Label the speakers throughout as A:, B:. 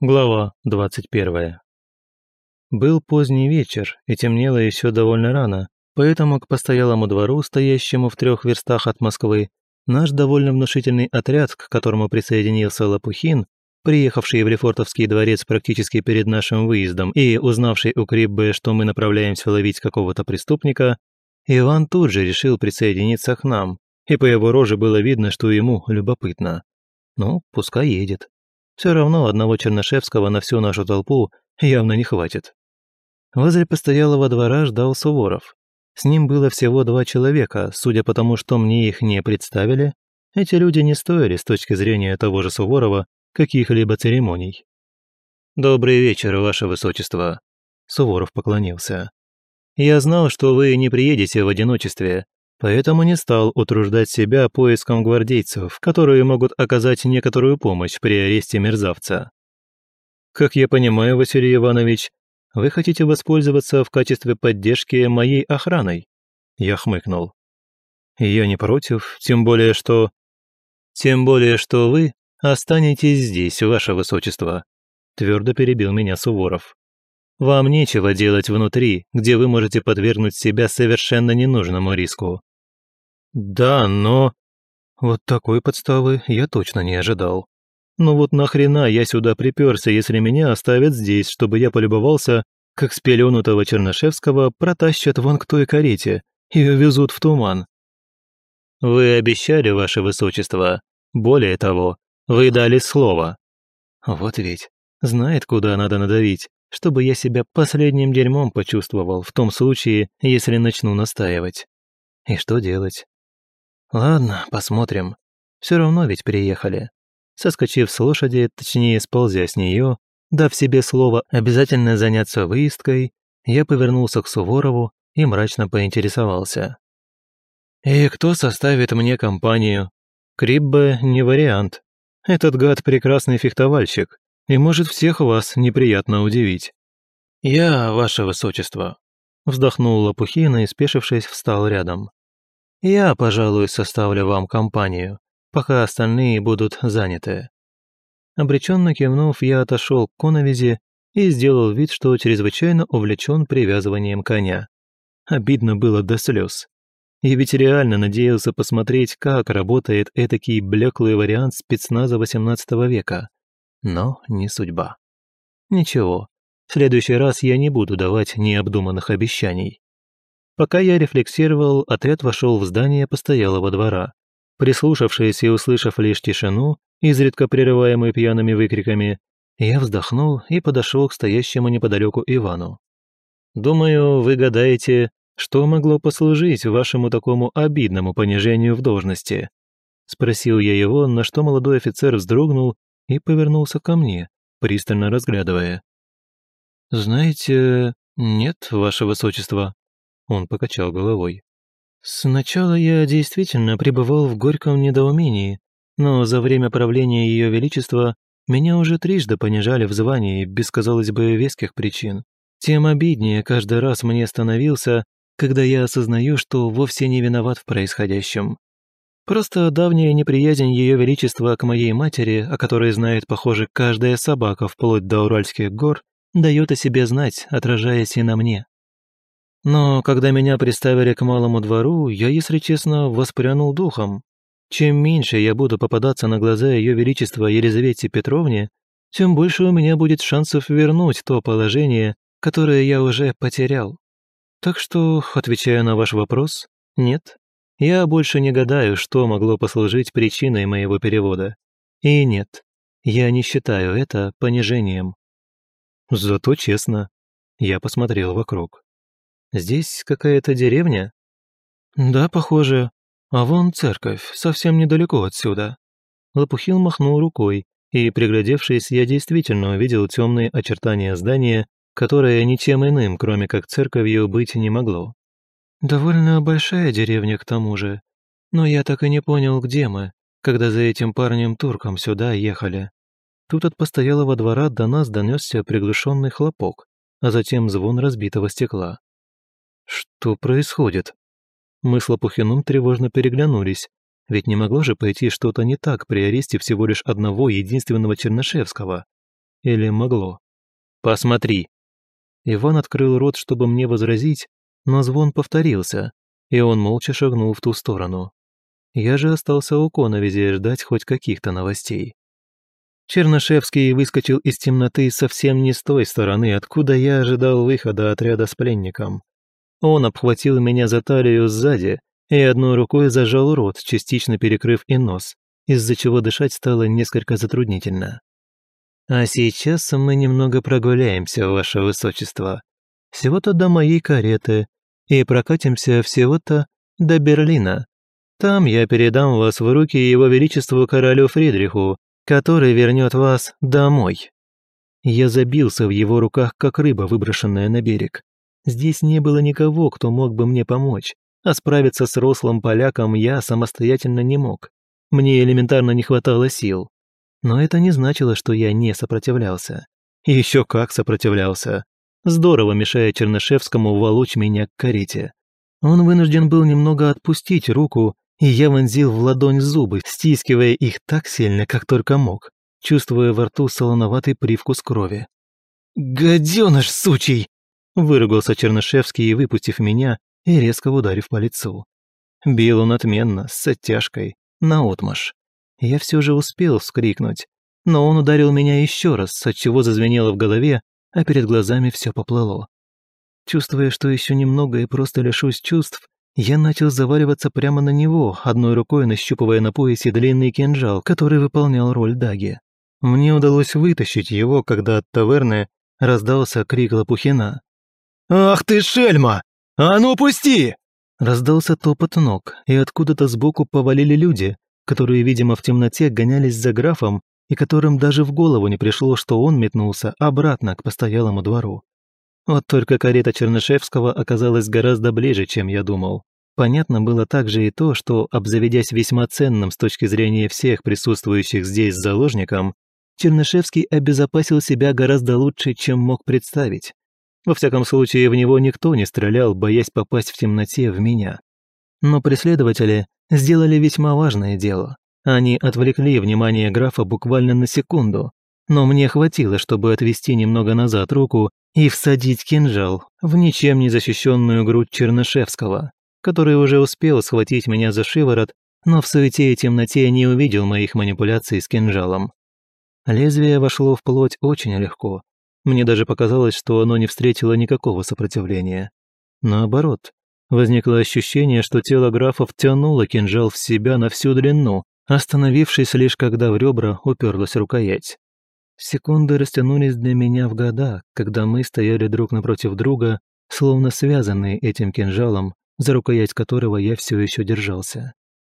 A: Глава 21. Был поздний вечер, и темнело еще довольно рано, поэтому к постоялому двору, стоящему в 3 верстах от Москвы, наш довольно внушительный отряд, к которому присоединился Лопухин, приехавший в Лефортовский дворец практически перед нашим выездом и узнавший у Криббе, что мы направляемся ловить какого-то преступника, Иван тут же решил присоединиться к нам, и по его роже было видно, что ему любопытно. Ну, пускай едет. Все равно одного Чернышевского на всю нашу толпу явно не хватит. Возле постоялого двора ждал Суворов. С ним было всего 2 человека, судя по тому, что мне их не представили, эти люди не стоили с точки зрения того же Суворова каких-либо церемоний. «Добрый вечер, Ваше Высочество», — Суворов поклонился. «Я знал, что вы не приедете в одиночестве, поэтому не стал утруждать себя поиском гвардейцев, которые могут оказать некоторую помощь при аресте мерзавца. Как я понимаю, Василий Иванович, вы хотите воспользоваться в качестве поддержки моей охраной?» Я хмыкнул. «Я не против, тем более что вы останетесь здесь, Ваше Высочество», твердо перебил меня Суворов. «Вам нечего делать внутри, где вы можете подвергнуть себя совершенно ненужному риску». «Да, но...» Вот такой подставы я точно не ожидал. Ну вот нахрена я сюда приперся, если меня оставят здесь, чтобы я полюбовался, как спеленутого Чернышевского протащат вон к той карете и увезут в туман? «Вы обещали, Ваше Высочество. Более того, вы дали слово». Вот ведь, знает, куда надо надавить, чтобы я себя последним дерьмом почувствовал в том случае, если начну настаивать. И что делать? Ладно, посмотрим. Все равно ведь приехали. Соскочив с лошади, точнее сползя с нее, дав себе слово обязательно заняться выездкой, я повернулся к Суворову и мрачно поинтересовался. «И кто составит мне компанию? Криббе не вариант. Этот гад прекрасный фехтовальщик и может всех вас неприятно удивить». «Я, Ваше Высочество», — вздохнул Лопухин и, спешившись, встал рядом. «Я, пожалуй, составлю вам компанию, пока остальные будут заняты». Обреченно кивнув, я отошел к коновизе и сделал вид, что чрезвычайно увлечен привязыванием коня. Обидно было до слез. Я ведь реально надеялся посмотреть, как работает этакий блеклый вариант спецназа XVIII века. Но не судьба. Ничего, в следующий раз я не буду давать необдуманных обещаний. Пока я рефлексировал, отряд вошел в здание постоялого двора. Прислушавшись и услышав лишь тишину, изредка прерываемую пьяными выкриками, я вздохнул и подошел к стоящему неподалеку Ивану. «Думаю, вы гадаете, что могло послужить вашему такому обидному понижению в должности?» Спросил я его, на что молодой офицер вздрогнул и повернулся ко мне, пристально разглядывая. «Знаете, нет, Ваше Высочество». Он покачал головой. «Сначала я действительно пребывал в горьком недоумении, но за время правления Ее Величества меня уже трижды понижали в звании без, казалось бы, веских причин. Тем обиднее каждый раз мне становился, когда я осознаю, что вовсе не виноват в происходящем. Просто давняя неприязнь Ее Величества к моей матери, о которой знает, похоже, каждая собака вплоть до Уральских гор, дает о себе знать, отражаясь и на мне. Но когда меня приставили к малому двору, я, если честно, воспрянул духом. Чем меньше я буду попадаться на глаза Ее Величества Елизавете Петровне, тем больше у меня будет шансов вернуть то положение, которое я уже потерял. Так что, отвечая на ваш вопрос, нет, я больше не гадаю, что могло послужить причиной моего перевода. И нет, я не считаю это понижением. Зато честно, я посмотрел вокруг. Здесь какая-то деревня? Да, похоже. А вон церковь, совсем недалеко отсюда. Лопухин махнул рукой, и, приглядевшись, я действительно увидел темные очертания здания, которое ничем иным, кроме как церковью, быть не могло. Довольно большая деревня к тому же, но я так и не понял, где мы, когда за этим парнем-турком сюда ехали. Тут от постоялого двора до нас донесся приглушенный хлопок, а затем звон разбитого стекла. Что происходит? Мы с Лопухиным тревожно переглянулись, ведь не могло же пойти что-то не так при аресте всего лишь одного единственного Чернышевского. или могло. «Посмотри!» Иван открыл рот, чтобы мне возразить, но звон повторился, и он молча шагнул в ту сторону. Я же остался у коновизи ждать хоть каких-то новостей. Чернышевский выскочил из темноты совсем не с той стороны, откуда я ожидал выхода отряда с пленником. Он обхватил меня за талию сзади и одной рукой зажал рот, частично перекрыв и нос, из-за чего дышать стало несколько затруднительно. «А сейчас мы немного прогуляемся, ваше высочество. Всего-то до моей кареты, и прокатимся всего-то до Берлина. Там я передам вас в руки его величеству королю Фридриху, который вернет вас домой». Я забился в его руках, как рыба, выброшенная на берег. Здесь не было никого, кто мог бы мне помочь, а справиться с рослым поляком я самостоятельно не мог. Мне элементарно не хватало сил. Но это не значило, что я не сопротивлялся. И еще как сопротивлялся. Здорово мешая Чернышевскому волочь меня к карете. Он вынужден был немного отпустить руку, и я вонзил в ладонь зубы, стискивая их так сильно, как только мог, чувствуя во рту солоноватый привкус крови. «Гаденыш сучий!» – выругался Чернышевский, выпустив меня и резко ударив по лицу. Бил он отменно, с оттяжкой, наотмашь. Я все же успел вскрикнуть, но он ударил меня еще раз, отчего зазвенело в голове, а перед глазами все поплыло. Чувствуя, что еще немного и просто лишусь чувств, я начал заваливаться прямо на него, одной рукой нащупывая на поясе длинный кинжал, который выполнял роль даги. Мне удалось вытащить его, когда от таверны раздался крик Лопухина. «Ах ты шельма! А ну пусти!» Раздался топот ног, и откуда-то сбоку повалили люди, которые, видимо, в темноте гонялись за графом и которым даже в голову не пришло, что он метнулся обратно к постоялому двору. Вот только карета Чернышевского оказалась гораздо ближе, чем я думал. Понятно было также и то, что, обзаведясь весьма ценным с точки зрения всех присутствующих здесь заложником, Чернышевский обезопасил себя гораздо лучше, чем мог представить. Во всяком случае, в него никто не стрелял, боясь попасть в темноте в меня. Но преследователи сделали весьма важное дело. Они отвлекли внимание графа буквально на секунду, но мне хватило, чтобы отвести немного назад руку и всадить кинжал в ничем не защищенную грудь Чернышевского, который уже успел схватить меня за шиворот, но в суете и темноте не увидел моих манипуляций с кинжалом. Лезвие вошло в плоть очень легко. Мне даже показалось, что оно не встретило никакого сопротивления. Наоборот, возникло ощущение, что тело графа втянуло кинжал в себя на всю длину, остановившись лишь когда в ребра уперлась рукоять. Секунды растянулись для меня в года, когда мы стояли друг напротив друга, словно связанные этим кинжалом, за рукоять которого я все еще держался.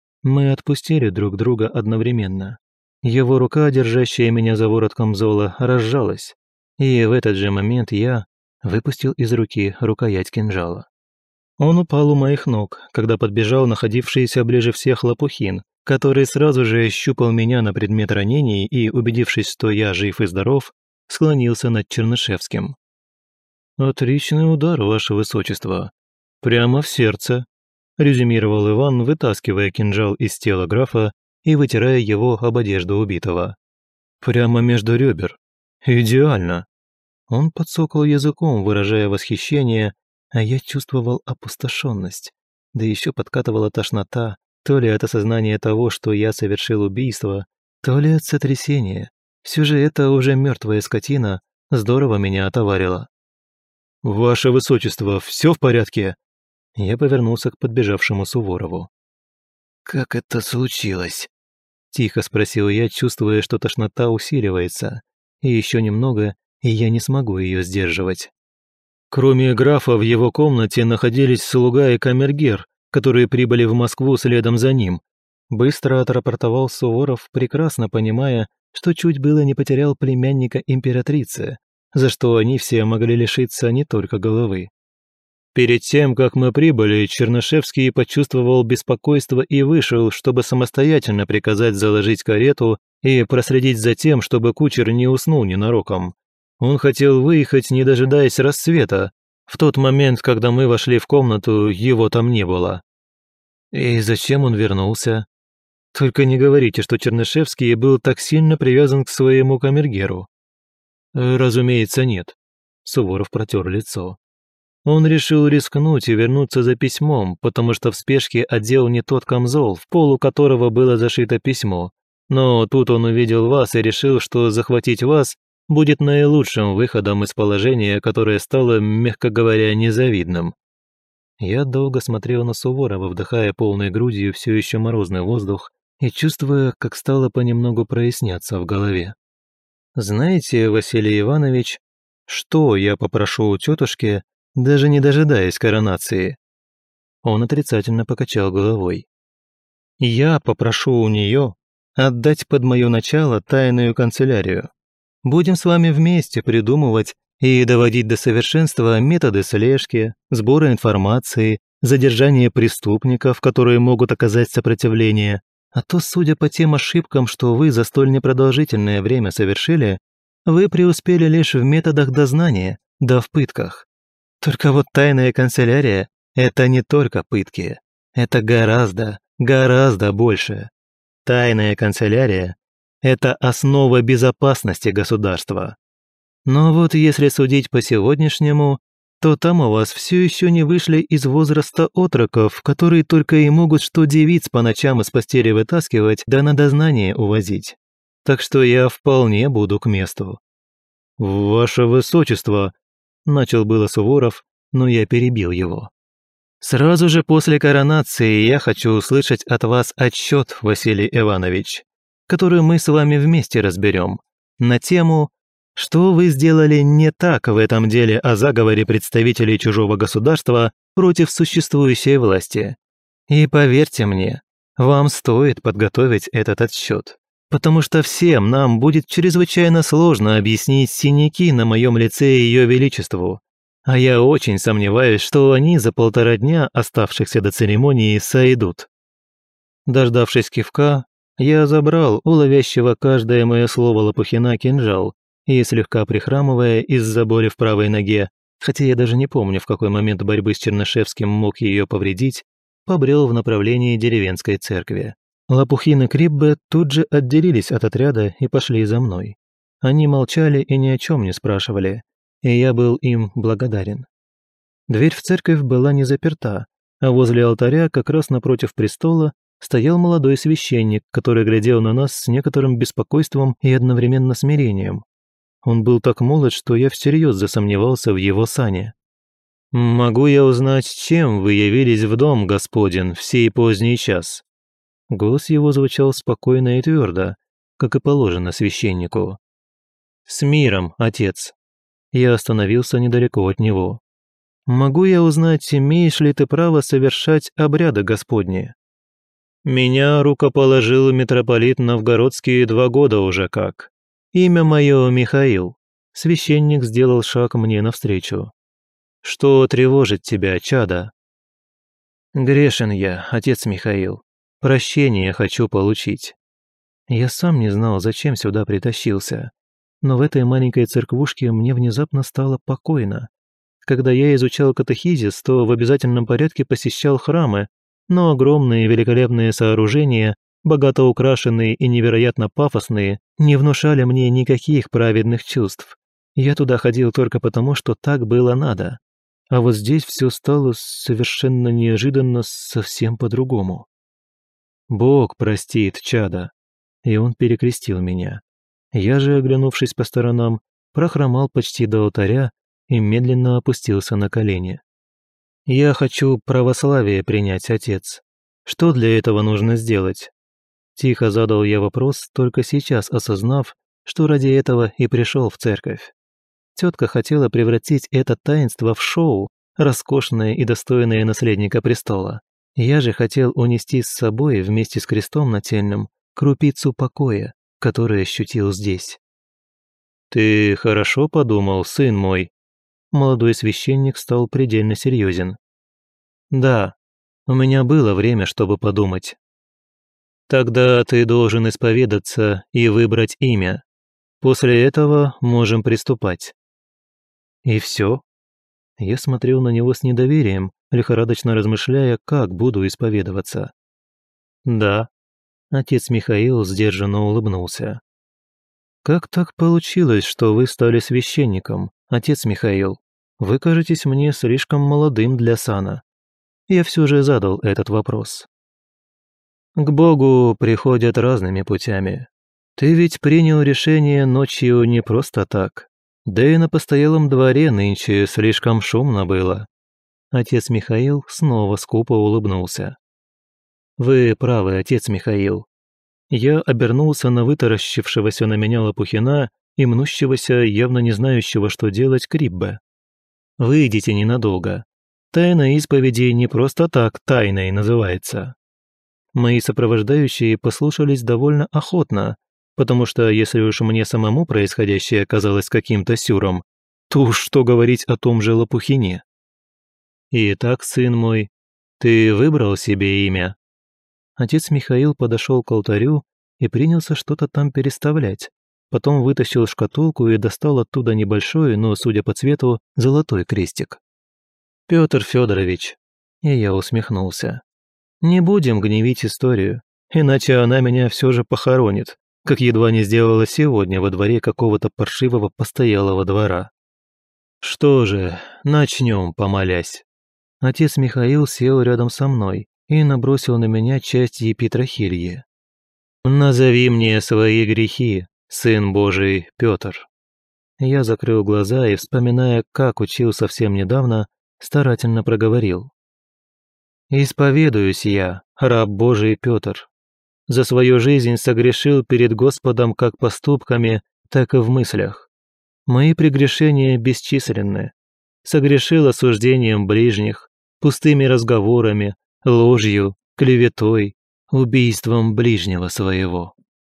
A: Мы отпустили друг друга одновременно. Его рука, держащая меня за ворот камзола, разжалась, и в этот же момент я выпустил из руки рукоять кинжала. Он упал у моих ног, когда подбежал находившийся ближе всех Лопухин, который сразу же ощупал меня на предмет ранений и, убедившись, что я жив и здоров, склонился над Чернышевским. «Отличный удар, ваше высочество. Прямо в сердце», – резюмировал Иван, вытаскивая кинжал из тела графа и вытирая его об одежду убитого. «Прямо между ребер. Идеально». Он подсокал языком, выражая восхищение, а я чувствовал опустошенность, да еще подкатывала тошнота, то ли от осознания того, что я совершил убийство, то ли от сотрясения. Все же эта уже мертвая скотина здорово меня отоварила. «Ваше высочество, все в порядке?» Я повернулся к подбежавшему Суворову. «Как это случилось?» Тихо спросил я, чувствуя, что тошнота усиливается, и еще немного, и я не смогу ее сдерживать. Кроме графа, в его комнате находились слуга и камергер, которые прибыли в Москву следом за ним. Быстро отрапортовал Суворов, прекрасно понимая, что чуть было не потерял племянника императрицы, за что они все могли лишиться не только головы. Перед тем, как мы прибыли, Чернышевский почувствовал беспокойство и вышел, чтобы самостоятельно приказать заложить карету и проследить за тем, чтобы кучер не уснул ненароком. Он хотел выехать, не дожидаясь рассвета. В тот момент, когда мы вошли в комнату, его там не было. И зачем он вернулся? Только не говорите, что Чернышевский был так сильно привязан к своему камергеру. Разумеется, нет. Суворов протер лицо. Он решил рискнуть и вернуться за письмом, потому что в спешке одел не тот камзол, в полу которого было зашито письмо. Но тут он увидел вас и решил, что захватить вас будет наилучшим выходом из положения, которое стало, мягко говоря, незавидным. Я долго смотрел на Суворова, вдыхая полной грудью все еще морозный воздух и чувствуя, как стало понемногу проясняться в голове. Знаете, Василий Иванович, что я попрошу у тетушки, даже не дожидаясь коронации? Он отрицательно покачал головой. Я попрошу у нее отдать под мое начало тайную канцелярию. Будем с вами вместе придумывать и доводить до совершенства методы слежки, сбора информации, задержания преступников, которые могут оказать сопротивление. А то, судя по тем ошибкам, что вы за столь непродолжительное время совершили, вы преуспели лишь в методах дознания, да в пытках. Только вот тайная канцелярия – это не только пытки. Это гораздо, гораздо больше. Тайная канцелярия – это основа безопасности государства. Но вот если судить по сегодняшнему, то там у вас все еще не вышли из возраста отроков, которые только и могут что девиц по ночам из постели вытаскивать, да на дознание увозить. Так что я вполне буду к месту. «Ваше Высочество», – начал было Суворов, но я перебил его. «Сразу же после коронации я хочу услышать от вас отчет, Василий Иванович, который мы с вами вместе разберем, на тему «Что вы сделали не так в этом деле о заговоре представителей чужого государства против существующей власти?» И поверьте мне, вам стоит подготовить этот отчет, потому что всем нам будет чрезвычайно сложно объяснить синяки на моем лице Ее Величеству, а я очень сомневаюсь, что они за 1,5 дня, оставшихся до церемонии, сойдут. Дождавшись кивка, я забрал у ловящего каждое мое слово Лопухина кинжал и, слегка прихрамывая из-за боли в правой ноге, хотя я даже не помню, в какой момент борьбы с Чернышевским мог ее повредить, побрел в направлении деревенской церкви. Лопухин и Криббе тут же отделились от отряда и пошли за мной. Они молчали и ни о чем не спрашивали, и я был им благодарен. Дверь в церковь была не заперта, а возле алтаря, как раз напротив престола, стоял молодой священник, который глядел на нас с некоторым беспокойством и одновременно смирением. Он был так молод, что я всерьез засомневался в его сане. «Могу я узнать, чем вы явились в дом, господин, в сей поздний час?» Голос его звучал спокойно и твердо, как и положено священнику. «С миром, отец!» Я остановился недалеко от него. «Могу я узнать, имеешь ли ты право совершать обряды Господни?» «Меня рукоположил митрополит Новгородский 2 года уже как. Имя мое Михаил». Священник сделал шаг мне навстречу. «Что тревожит тебя, чадо?» «Грешен я, отец Михаил. Прощение хочу получить». Я сам не знал, зачем сюда притащился, но в этой маленькой церквушке мне внезапно стало покойно. Когда я изучал катехизис, то в обязательном порядке посещал храмы, но огромные великолепные сооружения, богато украшенные и невероятно пафосные, не внушали мне никаких праведных чувств. Я туда ходил только потому, что так было надо. А вот здесь все стало совершенно неожиданно совсем по-другому. «Бог простит, чадо!» И он перекрестил меня. Я же, оглянувшись по сторонам, прохромал почти до алтаря и медленно опустился на колени. «Я хочу православие принять, отец. Что для этого нужно сделать?» Тихо задал я вопрос, только сейчас осознав, что ради этого и пришел в церковь. Тетка хотела превратить это таинство в шоу, роскошное и достойное наследника престола. Я же хотел унести с собой вместе с крестом нательным крупицу покоя, который ощутил здесь. «Ты хорошо подумал, сын мой?» Молодой священник стал предельно серьезен. «Да, у меня было время, чтобы подумать». «Тогда ты должен исповедаться и выбрать имя. После этого можем приступать». «И все?» Я смотрел на него с недоверием, лихорадочно размышляя, как буду исповедоваться. «Да», — отец Михаил сдержанно улыбнулся. Как так получилось, что вы стали священником, отец Михаил? Вы кажетесь мне слишком молодым для сана. Я все же задал этот вопрос. К Богу приходят разными путями. Ты ведь принял решение ночью не просто так. Да и на постоялом дворе нынче слишком шумно было. Отец Михаил снова скупо улыбнулся. Вы правы, отец Михаил. Я обернулся на вытаращившегося на меня Лопухина и мнущегося, явно не знающего, что делать, Криббе. Выйдите ненадолго. Тайна исповеди не просто так тайной называется. Мои сопровождающие послушались довольно охотно, потому что если уж мне самому происходящее казалось каким-то сюром, то уж что говорить о том же Лопухине. «Итак, сын мой, ты выбрал себе имя?» Отец Михаил подошел к алтарю и принялся что-то там переставлять. Потом вытащил шкатулку и достал оттуда небольшой, но, судя по цвету, золотой крестик. «Петр Федорович», и я усмехнулся. «Не будем гневить историю, иначе она меня все же похоронит, как едва не сделала сегодня во дворе какого-то паршивого постоялого двора. Что же, начнем, помолясь». Отец Михаил сел рядом со мной и набросил на меня часть епитрахильи. «Назови мне свои грехи, сын Божий Петр». Я закрыл глаза и, вспоминая, как учил совсем недавно, старательно проговорил. «Исповедуюсь я, раб Божий Петр. За свою жизнь согрешил перед Господом как поступками, так и в мыслях. Мои прегрешения бесчисленны. Согрешил осуждением ближних, пустыми разговорами, ложью, клеветой, убийством ближнего своего».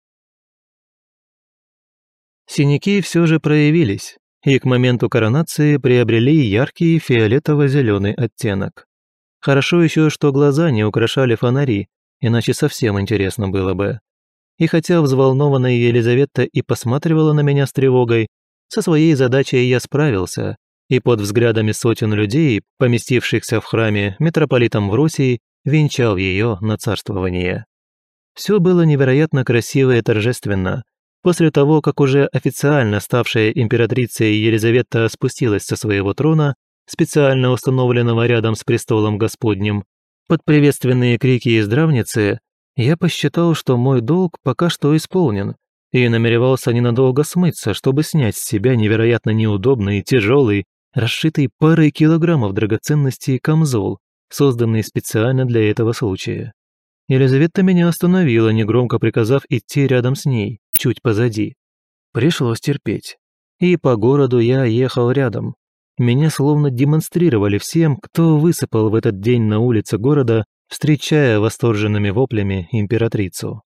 A: Синяки все же проявились, и к моменту коронации приобрели яркий фиолетово-зеленый оттенок. Хорошо еще, что глаза не украшали фонари, иначе совсем интересно было бы. И хотя взволнованная Елизавета и посматривала на меня с тревогой, со своей задачей я справился, и под взглядами сотен людей, поместившихся в храме митрополитом Вросий, венчал ее на царствование. Все было невероятно красиво и торжественно. После того, как уже официально ставшая императрицей Елизавета спустилась со своего трона, специально установленного рядом с престолом Господним, под приветственные крики из здравницы, я посчитал, что мой долг пока что исполнен, и намеревался ненадолго смыться, чтобы снять с себя невероятно неудобный, тяжелый, расшитый парой килограммов драгоценностей камзол, созданный специально для этого случая. Елизавета меня остановила, негромко приказав идти рядом с ней, чуть позади. Пришлось терпеть. И по городу я ехал рядом. Меня словно демонстрировали всем, кто высыпал в этот день на улице города, встречая восторженными воплями императрицу.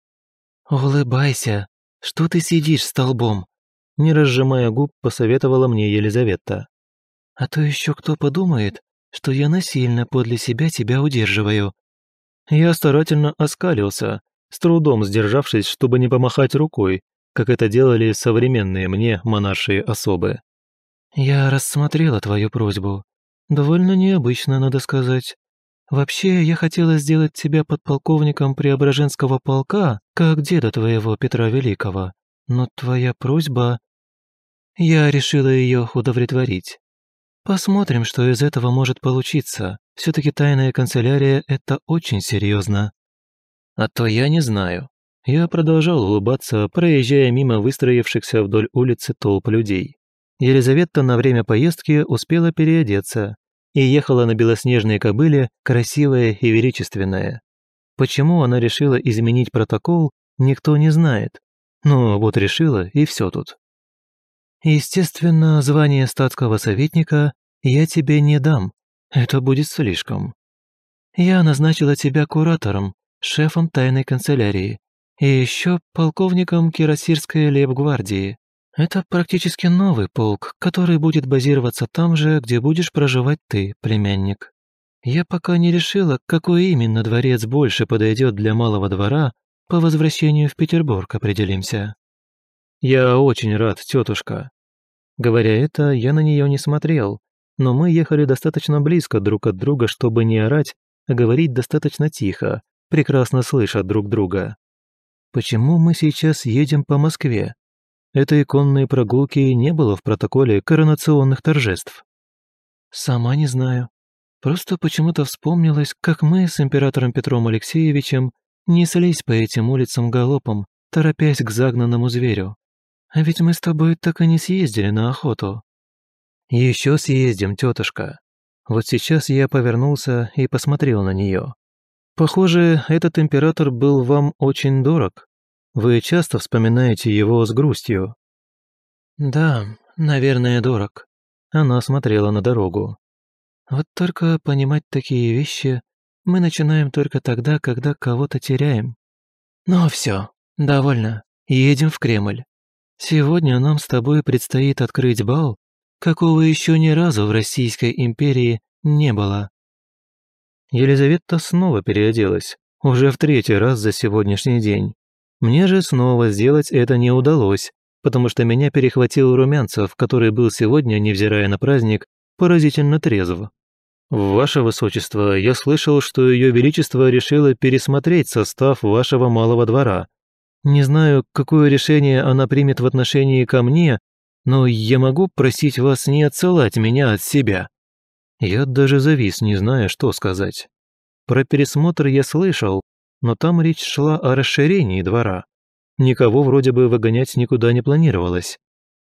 A: «Улыбайся, что ты сидишь столбом?» Не разжимая губ, посоветовала мне Елизавета. «А то еще кто подумает, что я насильно подле себя тебя удерживаю». Я старательно оскалился, с трудом сдержавшись, чтобы не помахать рукой, как это делали современные мне монаршие особы. «Я рассмотрела твою просьбу. Довольно необычно, надо сказать. Вообще, я хотела сделать тебя подполковником Преображенского полка, как деда твоего Петра Великого. Но твоя просьба...» Я решила ее удовлетворить. Посмотрим, что из этого может получиться. Все-таки тайная канцелярия – это очень серьезно. А то я не знаю. Я продолжал улыбаться, проезжая мимо выстроившихся вдоль улицы толп людей. Елизавета на время поездки успела переодеться и ехала на белоснежной кобыле, красивая и величественная. Почему она решила изменить протокол, никто не знает. Но вот решила, и все тут. Естественно, звание статского советника я тебе не дам. Это будет слишком. Я назначила тебя куратором, шефом тайной канцелярии и еще полковником Кирасирской лейб-гвардии. Это практически новый полк, который будет базироваться там же, где будешь проживать ты, племянник. Я пока не решила, какой именно дворец больше подойдет для малого двора, по возвращению в Петербург определимся. Я очень рад, тетушка. Говоря это, я на нее не смотрел, но мы ехали достаточно близко друг от друга, чтобы не орать, а говорить достаточно тихо, прекрасно слыша друг друга. Почему мы сейчас едем по Москве? этой конной прогулки не было в протоколе коронационных торжеств? Сама не знаю. Просто почему-то вспомнилось, как мы с императором Петром Алексеевичем неслись по этим улицам галопом, торопясь к загнанному зверю. А ведь мы с тобой так и не съездили на охоту. Еще съездим, тетушка. Вот сейчас я повернулся и посмотрел на нее. Похоже, этот император был вам очень дорог. Вы часто вспоминаете его с грустью. Да, наверное, дорог. Она смотрела на дорогу. Вот только понимать такие вещи мы начинаем только тогда, когда кого-то теряем. Ну все, довольно. Едем в Кремль. Сегодня нам с тобой предстоит открыть бал, какого еще ни разу в Российской империи не было. Елизавета снова переоделась, уже в 3-й раз за сегодняшний день. Мне же снова сделать это не удалось, потому что меня перехватил Румянцев, который был сегодня, невзирая на праздник, поразительно трезв. «Ваше Высочество, я слышал, что Ее Величество решило пересмотреть состав вашего малого двора. Не знаю, какое решение она примет в отношении ко мне, но я могу просить вас не отсылать меня от себя». Я даже завис, не зная, что сказать. Про пересмотр я слышал, но там речь шла о расширении двора. Никого вроде бы выгонять никуда не планировалось.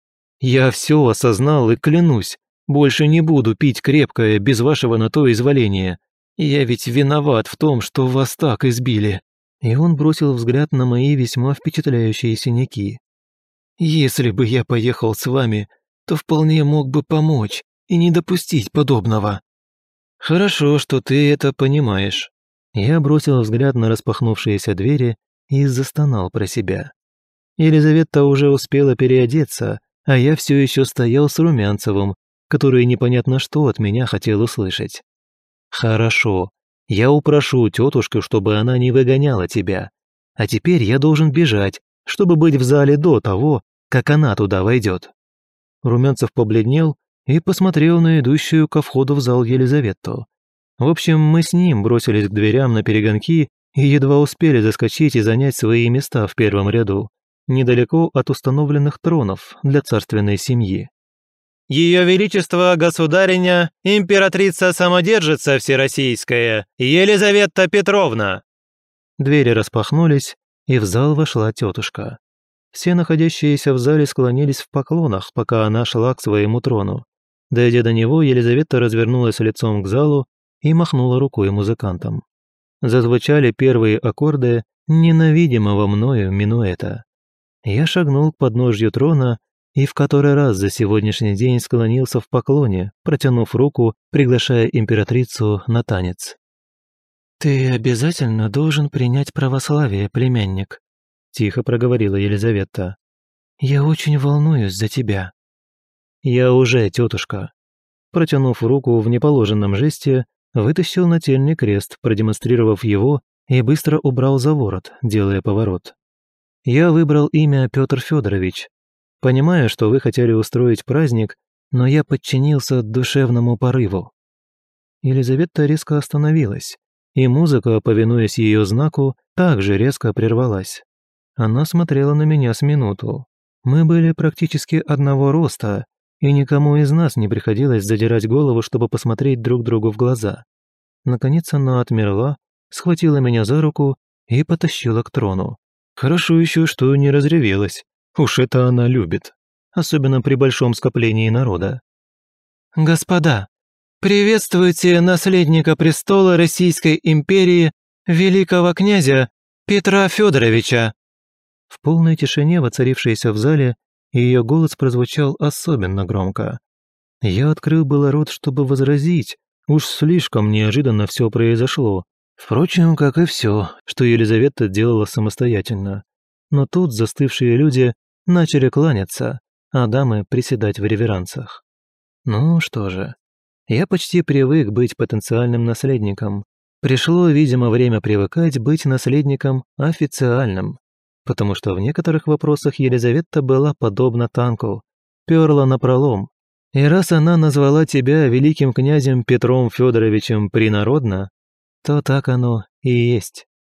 A: «Я все осознал и клянусь, больше не буду пить крепкое без вашего на то изволения. Я ведь виноват в том, что вас так избили». И он бросил взгляд на мои весьма впечатляющие синяки. «Если бы я поехал с вами, то вполне мог бы помочь и не допустить подобного». «Хорошо, что ты это понимаешь». Я бросил взгляд на распахнувшиеся двери и застонал про себя. Елизавета уже успела переодеться, а я все еще стоял с Румянцевым, который непонятно что от меня хотел услышать. «Хорошо, я упрошу тетушку, чтобы она не выгоняла тебя. А теперь я должен бежать, чтобы быть в зале до того, как она туда войдет». Румянцев побледнел и посмотрел на идущую ко входу в зал Елизавету. В общем, мы с ним бросились к дверям на перегонки и едва успели заскочить и занять свои места в первом ряду, недалеко от установленных тронов для царственной семьи. «Ее Величество, государиня, императрица-самодержица всероссийская, Елизавета Петровна!» Двери распахнулись, и в зал вошла тетушка. Все находящиеся в зале склонились в поклонах, пока она шла к своему трону. Дойдя до него, Елизавета развернулась лицом к залу и махнула рукой музыкантам. Зазвучали первые аккорды ненавидимого мною минуэта. Я шагнул к подножью трона и в который раз за сегодняшний день склонился в поклоне, протянув руку, приглашая императрицу на танец. «Ты обязательно должен принять православие, племянник», – тихо проговорила Елизавета. «Я очень волнуюсь за тебя». «Я уже, тетушка». Протянув руку в неположенном жесте, вытащил нательный крест, продемонстрировав его, и быстро убрал за ворот, делая поворот. «Я выбрал имя Петр Федорович. Понимаю, что вы хотели устроить праздник, но я подчинился душевному порыву». Елизавета резко остановилась, и музыка, повинуясь ее знаку, также резко прервалась. Она смотрела на меня с минуту. Мы были практически одного роста, и никому из нас не приходилось задирать голову, чтобы посмотреть друг другу в глаза. Наконец она отмерла, схватила меня за руку и потащила к трону. Хорошо еще, что не разревелась. Уж это она любит, особенно при большом скоплении народа. «Господа, приветствуйте наследника престола Российской империи, великого князя Петра Федоровича!» В полной тишине, воцарившейся в зале, ее голос прозвучал особенно громко. Я открыл было рот, чтобы возразить, уж слишком неожиданно все произошло. Впрочем, как и все, что Елизавета делала самостоятельно. Но тут застывшие люди начали кланяться, а дамы приседать в реверансах. Ну что же, я почти привык быть потенциальным наследником. Пришло, видимо, время привыкать быть наследником официальным, потому что в некоторых вопросах Елизавета была подобна танку, перла напролом. И раз она назвала тебя великим князем Петром Федоровичем принародно, то так оно и есть.